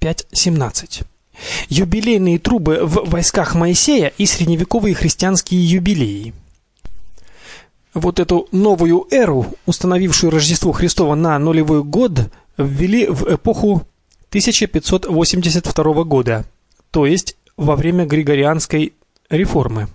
25:17. Юбилейные трубы в войсках Моисея и средневековые христианские юбилеи. Вот эту новую эру, установившую Рождество Христово на нулевой год, ввели в эпоху 1582 года, то есть во время Григорианской реформы.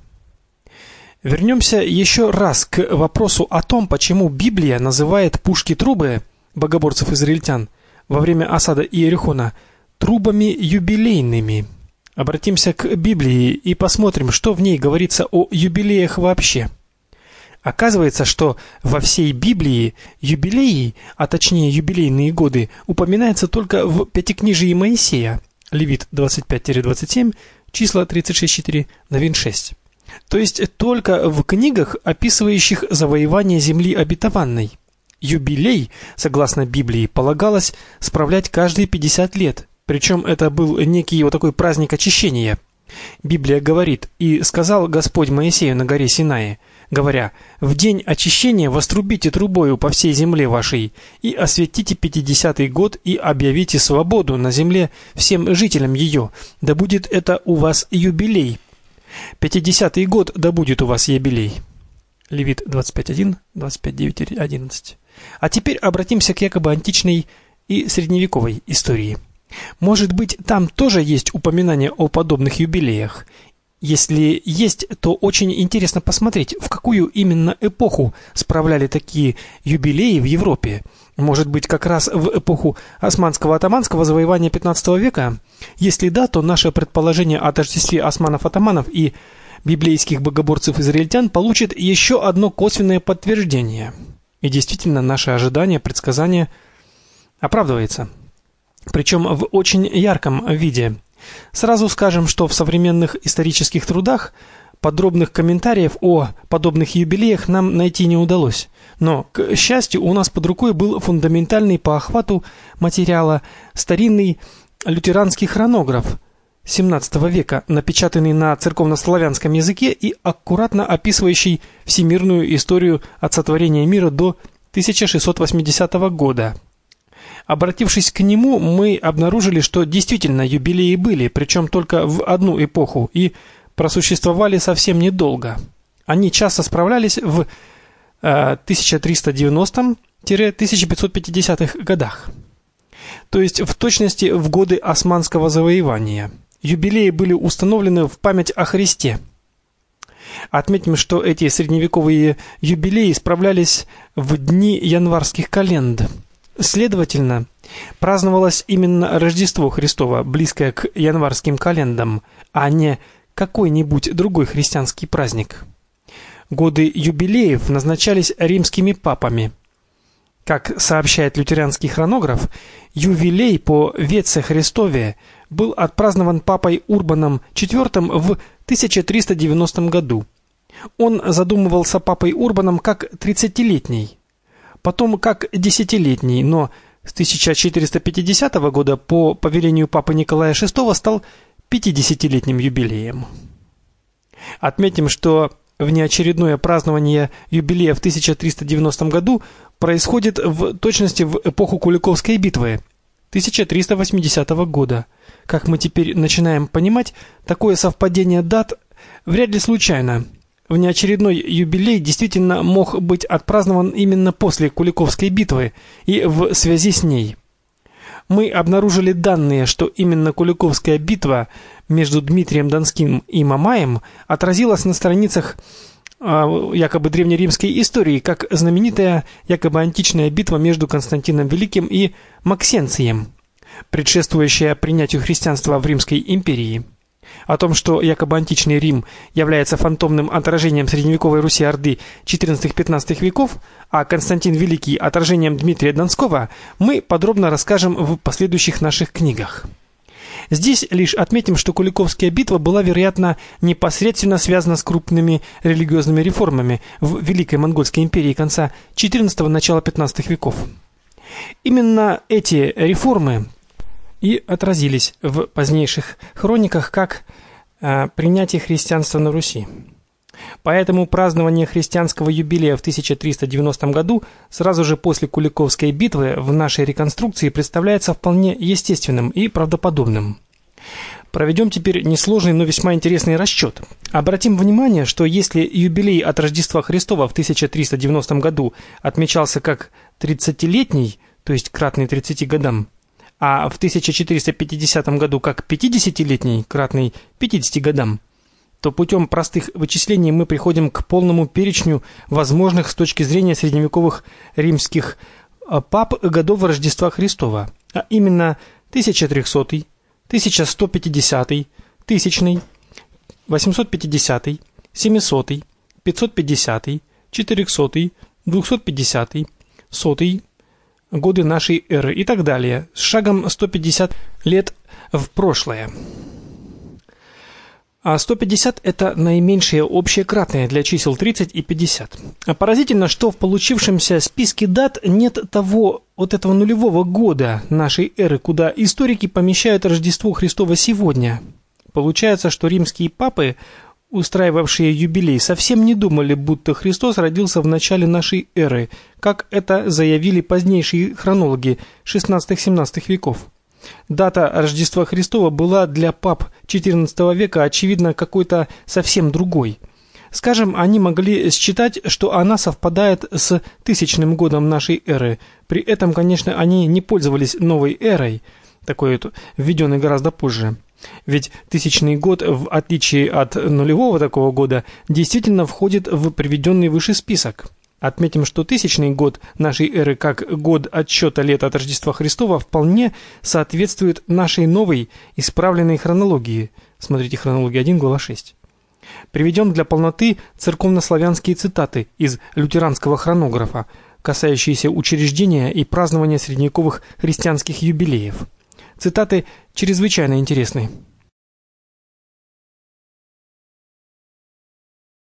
Вернемся еще раз к вопросу о том, почему Библия называет пушки-трубы богоборцев-израильтян во время осады Иерихона трубами юбилейными. Обратимся к Библии и посмотрим, что в ней говорится о юбилеях вообще. Оказывается, что во всей Библии юбилеи, а точнее юбилейные годы, упоминаются только в Пятикнижии Моисея, Левит 25-27, числа 36-4, Новин 6. То есть только в книгах, описывающих завоевание земли обетованной. Юбилей, согласно Библии, полагалось справлять каждые 50 лет. Причем это был некий вот такой праздник очищения. Библия говорит: «И сказал Господь Моисею на горе Синае, говоря: в день очищения вострубите трубою по всей земле вашей, и осветите 50-й год, и объявите свободу на земле всем жителям ее, да будет это у вас юбилей. 50-й год да будет у вас юбилей». Левит 25:1, 25:9-11. А теперь обратимся к якобы античной и средневековой истории. Может быть, там тоже есть упоминание о подобных юбилеях? Если есть, то очень интересно посмотреть, в какую именно эпоху справляли такие юбилеи в Европе. Может быть, как раз в эпоху османского-отоманского завоевания 15 века? Если да, то наше предположение о тождестве османов-отоманов и библейских богоборцев-израильтян получит еще одно косвенное подтверждение. И действительно, наше ожидание, предсказание оправдывается. Причем в очень ярком виде. Сразу скажем, что в современных исторических трудах подробных комментариев о подобных юбилеях нам найти не удалось. Но, к счастью, у нас под рукой был фундаментальный по охвату материала старинный лютеранский хронограф XVII века, напечатанный на церковнославянском языке и аккуратно описывающий всемирную историю от сотворения мира до 1680 года. Обратившись к нему, мы обнаружили, что действительно юбилеи были, причем только в одну эпоху, и просуществовали совсем недолго. Они часто справлялись в 1390-1550 годах. То есть в точности в годы османского завоевания. Юбилеи были установлены в память о Христе. Отметим, что эти средневековые юбилеи справлялись в дни январских календ. Следовательно, праздновалось именно Рождество Христово, близкое к январским календам, а не какой-нибудь другой христианский праздник. Годы юбилеев назначались римскими папами. Как сообщает лютеранский хронограф, юбилей по Веце Христове был отпразднован папой Урбаном IV в 1390 году. Он задумывался папой Урбаном как 30-летний, потом как 10-летний, но с 1450 года по повелению папы Николая VI стал 50-летним юбилеем. Отметим, что внеочередное празднование юбилея в 1390 году происходит в точности в эпоху Куликовской битвы 1380 года. Как мы теперь начинаем понимать, такое совпадение дат вряд ли случайно. Внеочередной юбилей действительно мог быть отпразднован именно после Куликовской битвы и в связи с ней. Мы обнаружили данные, что именно Куликовская битва между Дмитрием Донским и Мамаем отразилась на страницах якобы древнеримской истории, как знаменитая якобы античная битва между Константином Великим и Максенцием, предшествующая принятию христианства в Римской империи. О том, что якобы античный Рим является фантомным отражением средневековой Руси-Орды XIV-XV веков, а Константин Великий отражением Дмитрия Донского, мы подробно расскажем в последующих наших книгах. Здесь лишь отметим, что Куликовская битва была, вероятно, непосредственно связана с крупными религиозными реформами в Великой Монгольской империи конца XIV – начала XV веков. Именно эти реформы и отразились в позднейших хрониках как принятие христианства на Руси. Поэтому празднование христианского юбилея в 1390 году, сразу же после Куликовской битвы, в нашей реконструкции представляется вполне естественным и правдоподобным. Проведем теперь несложный, но весьма интересный расчет. Обратим внимание, что если юбилей от Рождества Христова в 1390 году отмечался как 30-летний, то есть кратный 30 годам, а в 1450 году как 50-летний, кратный 50 годам, то путем простых вычислений мы приходим к полному перечню возможных с точки зрения средневековых римских пап годов Рождества Христова, а именно 1300, 1150, 1000, 850, 700, 550, 400, 250, 100 годы нашей эры и так далее, с шагом 150 лет в прошлое. А 150 – это наименьшее общее кратное для чисел 30 и 50. Поразительно, что в получившемся списке дат нет этого нулевого года нашей эры, куда историки помещают Рождество Христово сегодня. Получается, что римские папы, устраивавшие юбилей, совсем не думали, будто Христос родился в начале нашей эры, как это заявили позднейшие хронологи XVI-XVII веков. Дата Рождества Христова была для пап XIV века, очевидно, какой-то совсем другой. Скажем, они могли считать, что она совпадает с 1000 годом нашей эры. При этом, конечно, они не пользовались новой эрой, такой введенной гораздо позже. Ведь 1000 год, в отличие от нулевого такого года, действительно входит в приведенный выше список. Отметим, что 1000 год нашей эры, как год отсчета лет от Рождества Христова, вполне соответствует нашей новой, исправленной хронологии. Смотрите хронология 1, глава 6. Приведем для полноты церковнославянские цитаты из лютеранского хронографа, касающиеся учреждения и празднования средневековых христианских юбилеев. Цитаты чрезвычайно интересны.